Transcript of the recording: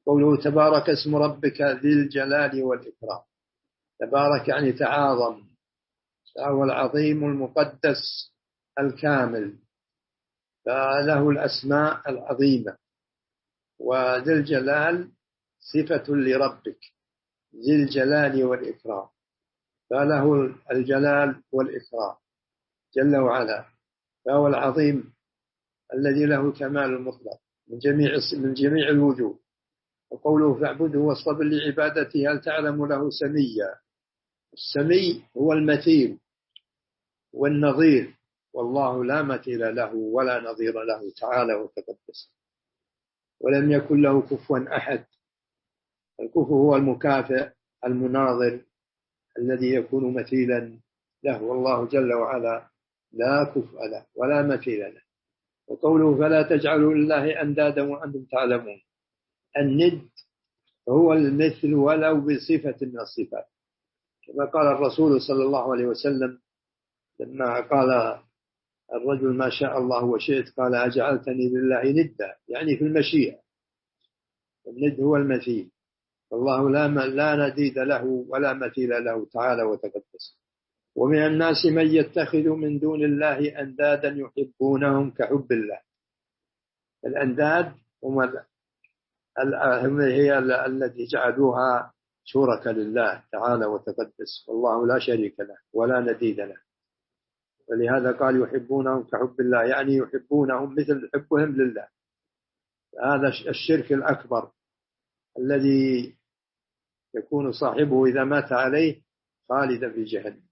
قوله تبارك اسم ربك ذي الجلال والإكرام. تبارك يعني تعاظم، فهو العظيم المقدس الكامل، فله الأسماء العظيمة. وذي الجلال صفة لربك ذي الجلال والإكرام، فله الجلال والإكرام جل وعلا، فهو العظيم الذي له كمال المطلق من جميع الوجوه. وقوله فاعبده واصطبر لعبادته هل تعلم له سميا. السمي هو المثيل والنظير، والله لا مثيل له ولا نظير له تعالى وتقدس، ولم يكن له كفوا أحد. الكفو هو المكافئ المناظر الذي يكون مثيلا له، والله جل وعلا لا كفء له ولا مثيل له. وقوله فلا تجعلوا لله أندادا وأنتم تعلمون. الند هو المثل ولو بصفة من الصفات، كما قال الرسول صلى الله عليه وسلم لما قال الرجل ما شاء الله وشئت قال أجعلتني لله ندا، يعني في المشيئة. الند هو المثيل، والله لا نديد له ولا مثيل له تعالى وتقدس. ومن الناس من يتخذ من دون الله أندادا يحبونهم كحب الله. الأنداد هم هي التي جعلوها شركاء لله تعالى وتقدس، والله لا شريك له ولا نديد له. ولهذا قال يحبونهم كحب الله، يعني يحبونهم مثل حبهم لله. هذا الشرك الأكبر الذي يكون صاحبه إذا مات عليه خالدا في جهنم.